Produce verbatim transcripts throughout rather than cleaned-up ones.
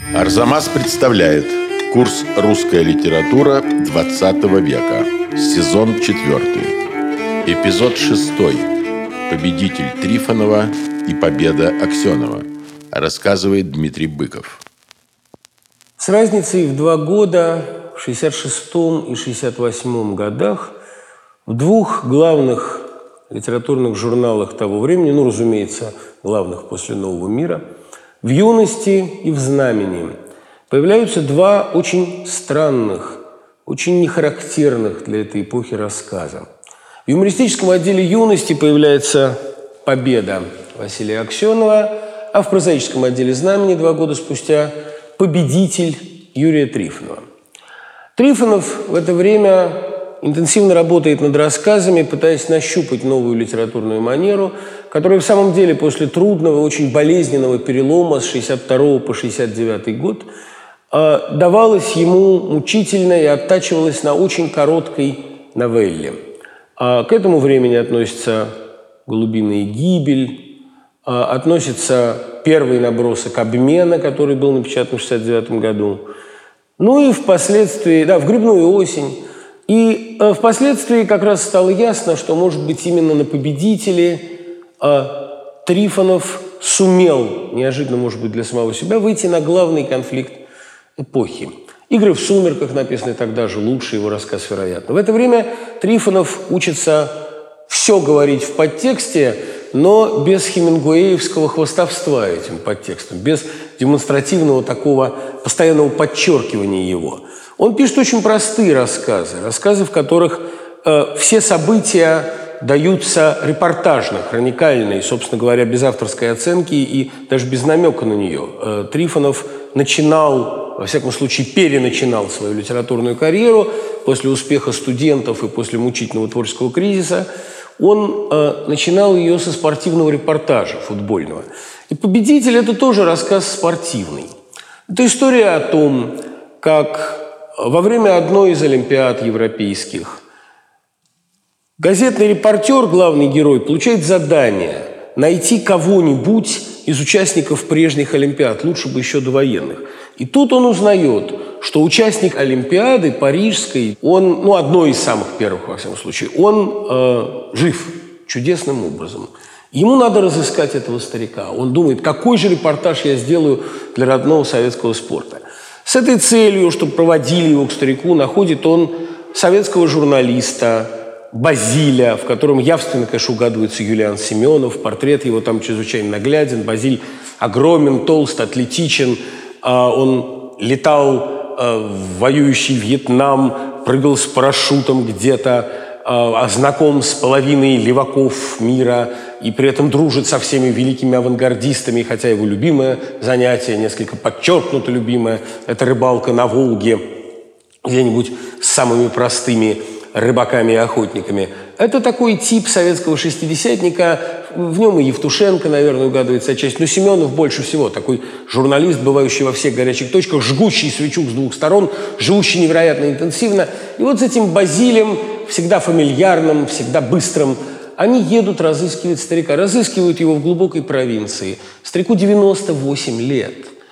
Арзамас представляет курс «Русская литература двадцатого века», сезон четвертый, эпизод шестой. Победитель Трифонова и победа Аксенова. Рассказывает Дмитрий Быков. С разницей в два года, в шестьдесят шестом и шестьдесят восьмом годах, в двух главных литературных журналах того времени, ну, разумеется, главных после «Нового мира», в «Юности» и в «Знамени» появляются два очень странных, очень нехарактерных для этой эпохи рассказа. В юмористическом отделе «Юности» появляется «Победа» Василия Аксенова, а в прозаическом отделе «Знамени» два года спустя «Победитель» Юрия Трифонова. Трифонов в это время интенсивно работает над рассказами, пытаясь нащупать новую литературную манеру, которая в самом деле после трудного, очень болезненного перелома с шестьдесят второго по шестьдесят девятый год давалась ему мучительно и оттачивалась на очень короткой новелле. А к этому времени относится «Голубиная гибель», относится первый набросок «Обмена», который был напечатан в шестьдесят девятом году. Ну и впоследствии, да, в «Грибную осень». И э, впоследствии как раз стало ясно, что, может быть, именно на «Победителе» э, Трифонов сумел, неожиданно, может быть, для самого себя, выйти на главный конфликт эпохи. «Игры в сумерках», написанный тогда же, лучший его рассказ, вероятно. В это время Трифонов учится все говорить в подтексте, но без хемингуэевского хвастовства этим подтекстом, без демонстративного такого постоянного подчеркивания его. Он пишет очень простые рассказы, рассказы, в которых э, все события даются репортажно, хроникально, и, собственно говоря, без авторской оценки и даже без намека на нее. Э, Трифонов начинал, во всяком случае, переначинал свою литературную карьеру после успеха «Студентов» и после мучительного творческого кризиса. Он э, начинал ее со спортивного репортажа футбольного. И «Победитель» – это тоже рассказ спортивный. Это история о том, как во время одной из олимпиад европейских газетный репортер, главный герой, получает задание найти кого-нибудь из участников прежних олимпиад, лучше бы еще довоенных. И тут он узнает, что участник олимпиады парижской, он, ну, одной из самых первых, во всяком случае, он э, жив чудесным образом. Ему надо разыскать этого старика. Он думает, какой же репортаж я сделаю для родного советского спорта. С этой целью, чтобы проводили его к старику, находит он советского журналиста Базиля, в котором явственно, конечно, угадывается Юлиан Семенов. Портрет его там чрезвычайно нагляден. Базиль огромен, толст, атлетичен. Он летал в воюющий Вьетнам, прыгал с парашютом где-то, знаком с половиной леваков мира и при этом дружит со всеми великими авангардистами, хотя его любимое занятие, несколько подчеркнуто любимое, это рыбалка на Волге, где-нибудь с самыми простыми рыбаками и охотниками. Это такой тип советского шестидесятника, в нем и Евтушенко, наверное, угадывается отчасти, но Семенов больше всего, такой журналист, бывающий во всех горячих точках, жгущий свечу с двух сторон, живущий невероятно интенсивно. И вот с этим Базилем, всегда фамильярным, всегда быстрым, они едут разыскивать старика, разыскивают его в глубокой провинции. Старику девяносто восемь лет,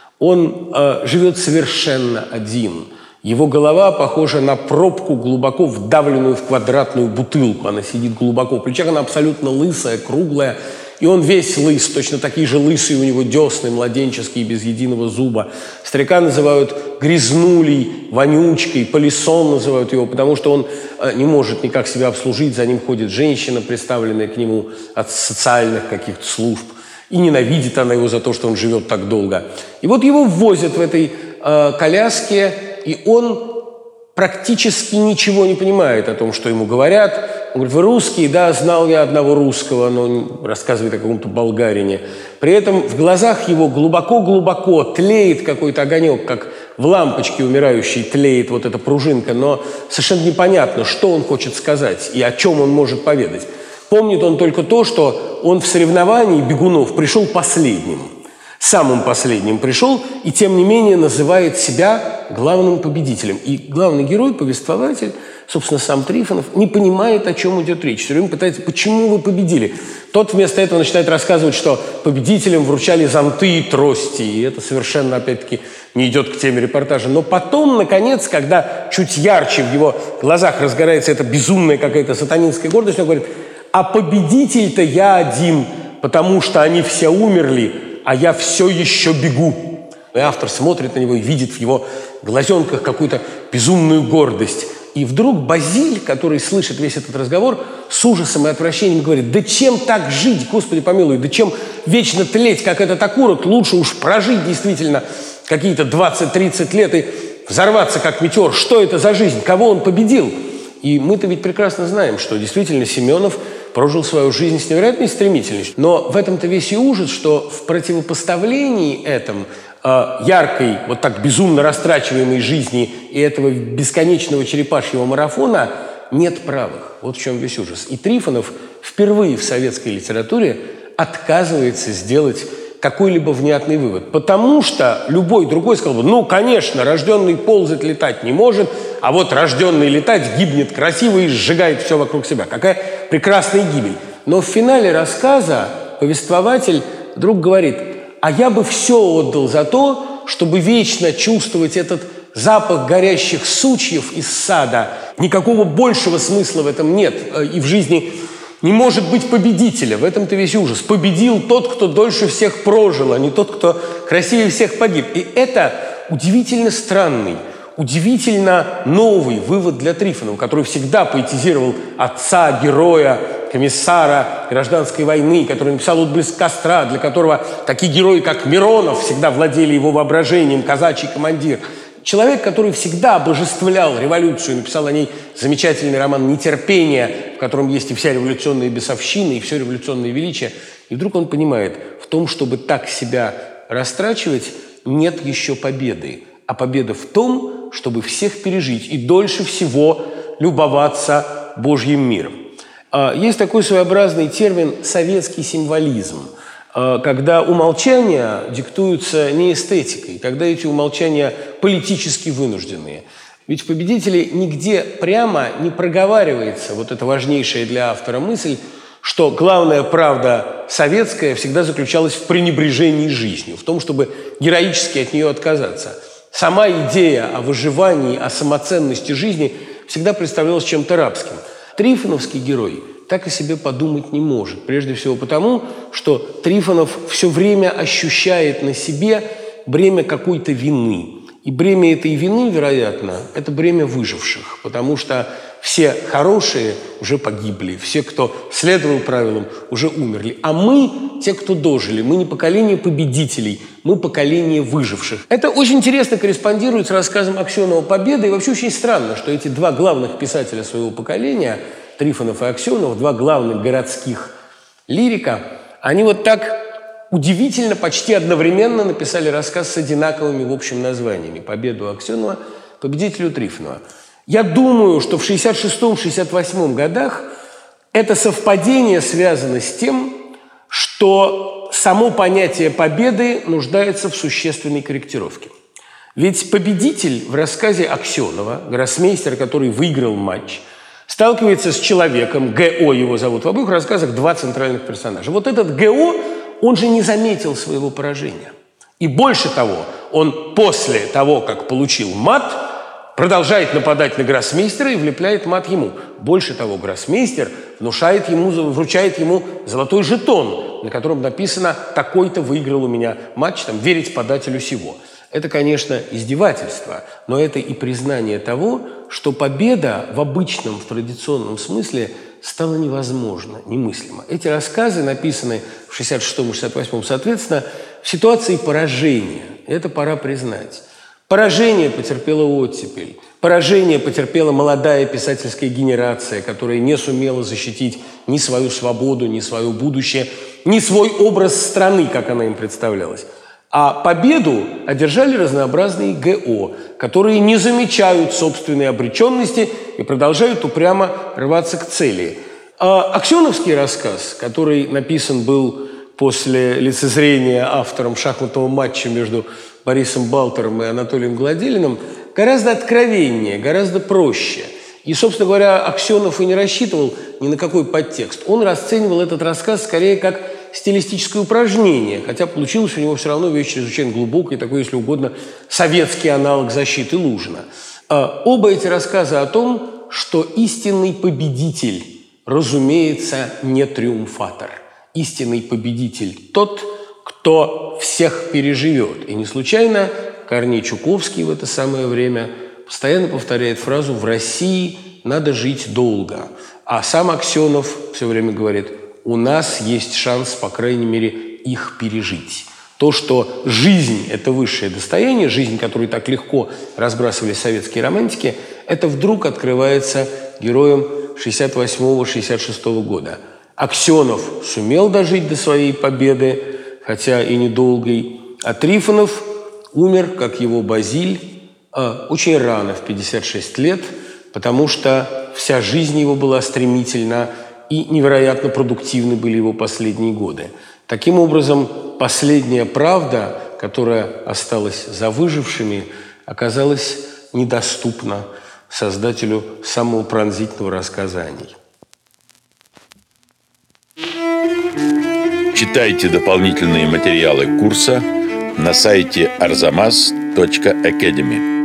он э, живет совершенно один. Его голова похожа на пробку, глубоко вдавленную в квадратную бутылку. Она сидит глубоко в плечах, она абсолютно лысая, круглая. И он весь лыс, точно такие же лысые у него десны, младенческие, без единого зуба. Старика называют грязнулей, вонючкой, полисон называют его, потому что он не может никак себя обслужить. За ним ходит женщина, представленная к нему от социальных каких-то служб. И ненавидит она его за то, что он живет так долго. И вот его ввозят в этой э, коляске, и он практически ничего не понимает о том, что ему говорят. Он говорит: вы русские? Да, знал я одного русского, но рассказывает о каком-то болгарине. При этом в глазах его глубоко-глубоко тлеет какой-то огонек, как в лампочке умирающей тлеет вот эта пружинка, но совершенно непонятно, что он хочет сказать и о чем он может поведать. Помнит он только то, что он в соревновании бегунов пришел последним. Самым последним пришел, и тем не менее называет себя главным победителем. И главный герой, повествователь, собственно, сам Трифонов не понимает, о чем идет речь. Все время пытается, почему вы победили? Тот вместо этого начинает рассказывать, что победителям вручали зонты и трости, и это совершенно, опять-таки, не идет к теме репортажа. Но потом, наконец, когда чуть ярче в его глазах разгорается эта безумная какая-то сатанинская гордость, он говорит: а победитель-то я один, потому что они все умерли, а я все еще бегу. И автор смотрит на него и видит в его глазенках какую-то безумную гордость. И вдруг Базиль, который слышит весь этот разговор, с ужасом и отвращением говорит: да чем так жить, Господи помилуй, да чем вечно тлеть, как этот окурок, лучше уж прожить действительно какие-то двадцать-тридцать лет и взорваться как метеор. Что это за жизнь? Кого он победил? И мы-то ведь прекрасно знаем, что действительно Семенов прожил свою жизнь с невероятной стремительностью. Но в этом-то весь и ужас, что в противопоставлении этому яркой, вот так безумно растрачиваемой жизни и этого бесконечного черепашьего марафона нет правых. Вот в чем весь ужас. И Трифонов впервые в советской литературе отказывается сделать какой-либо внятный вывод. Потому что любой другой сказал бы: ну, конечно, рожденный ползать, летать не может, а вот рожденный летать гибнет красиво и сжигает все вокруг себя. Какая прекрасная гибель. Но в финале рассказа повествователь вдруг говорит: а я бы все отдал за то, чтобы вечно чувствовать этот запах горящих сучьев из сада. Никакого большего смысла в этом нет. И в жизни не может быть победителя. В этом-то весь ужас. Победил тот, кто дольше всех прожил, а не тот, кто красивее всех погиб. И это удивительно странный, удивительно новый вывод для Трифонова, который всегда поэтизировал отца, героя, комиссара гражданской войны, который написал «Отблеск костра», для которого такие герои, как Миронов, всегда владели его воображением, казачий командир. Человек, который всегда обожествлял революцию, написал о ней замечательный роман «Нетерпение», в котором есть и вся революционная бесовщина, и все революционное величие. И вдруг он понимает, в том, чтобы так себя растрачивать, нет еще победы. А победа в том, чтобы всех пережить и дольше всего любоваться Божьим миром. Есть такой своеобразный термин «советский символизм», когда умолчания диктуются не эстетикой, когда эти умолчания политически вынужденные. Ведь в «Победителе» нигде прямо не проговаривается вот эта важнейшая для автора мысль, что главная правда советская всегда заключалась в пренебрежении жизнью, в том, чтобы героически от нее отказаться. Сама идея о выживании, о самоценности жизни всегда представлялась чем-то рабским. Трифоновский герой так о себе подумать не может. Прежде всего потому, что Трифонов все время ощущает на себе бремя какой-то вины. И бремя этой вины, вероятно, это бремя выживших, потому что все хорошие уже погибли, все, кто следовал правилам, уже умерли. А мы, те, кто дожили, мы не поколение победителей, мы поколение выживших. Это очень интересно корреспондирует с рассказом Аксенова «Победа». И вообще очень странно, что эти два главных писателя своего поколения, Трифонов и Аксенов, два главных городских лирика, они вот так удивительно, почти одновременно написали рассказ с одинаковыми в общем названиями «Победу» Аксенова, «Победителю» Трифонова. Я думаю, что в шестьдесят шестом — шестьдесят восьмом годах это совпадение связано с тем, что само понятие победы нуждается в существенной корректировке. Ведь победитель в рассказе Аксенова, гроссмейстер, который выиграл матч, сталкивается с человеком, ГО его зовут, в обоих рассказах два центральных персонажа. Вот этот ГО, он же не заметил своего поражения. И больше того, он после того, как получил мат, продолжает нападать на гроссмейстера и влепляет мат ему. Больше того, гроссмейстер внушает ему, вручает ему золотой жетон, на котором написано «такой-то выиграл у меня матч, там, верить подателю сего». Это, конечно, издевательство, но это и признание того, что победа в обычном, в традиционном смысле стала невозможна, немыслима. Эти рассказы написаны в шестьдесят шестом — шестьдесят восьмом, соответственно, в ситуации поражения. Это пора признать. Поражение потерпела оттепель, поражение потерпела молодая писательская генерация, которая не сумела защитить ни свою свободу, ни свое будущее, ни свой образ страны, как она им представлялась. А победу одержали разнообразные ГО, которые не замечают собственной обреченности и продолжают упрямо рваться к цели. А аксеновский рассказ, который написан был после лицезрения автором шахматного матча между Борисом Балтером и Анатолием Гладилиным, гораздо откровеннее, гораздо проще. И, собственно говоря, Аксенов и не рассчитывал ни на какой подтекст. Он расценивал этот рассказ скорее как стилистическое упражнение, хотя получилось у него все равно вещь чрезвычайно глубокая, такой, если угодно, советский аналог «Защиты Лужина». А оба эти рассказа о том, что истинный победитель, разумеется, не триумфатор. Истинный победитель тот, кто всех переживет. И не случайно Корней Чуковский в это самое время постоянно повторяет фразу «в России надо жить долго». А сам Аксенов все время говорит «у нас есть шанс, по крайней мере, их пережить». То, что жизнь – это высшее достояние, жизнь, которую так легко разбрасывали советские романтики, это вдруг открывается героям шестьдесят восьмого — шестьдесят шестого года. Аксенов сумел дожить до своей победы, хотя и недолгой, а Трифонов умер, как его Базиль, очень рано, в пятьдесят шесть лет, потому что вся жизнь его была стремительна и невероятно продуктивны были его последние годы. Таким образом, последняя правда, которая осталась за выжившими, оказалась недоступна создателю самого пронзительного рассказа о ней. Читайте дополнительные материалы курса на сайте арзамас точка академи.